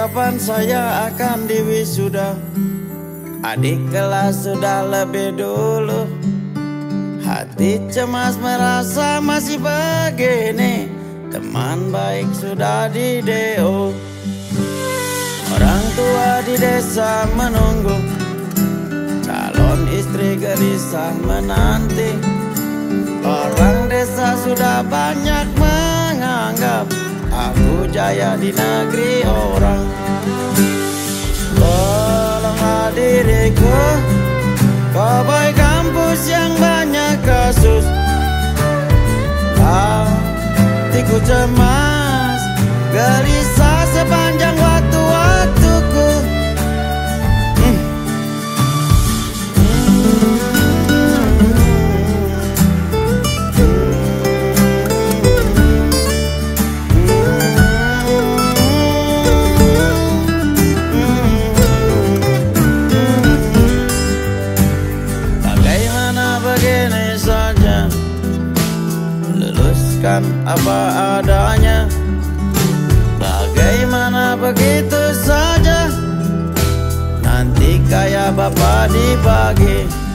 kapan saya akan diwisuda? Adik kelas sudah lebih dulu. Hati cemas merasa masih begini. Teman baik sudah di DO. Orang tua di desa menunggu. Calon istri gelisah menanti. Orang desa sudah banyak menganggap aku jaya di negeri orang. Tolonglah diriku, cowboy kampus yang banyak kasus. Hatiku cemas, gelisah sepanjang waktu-waktuku. Begini saja, luluskan apa adanya. Bagaimana begitu saja, nanti kayak bapak dibagi.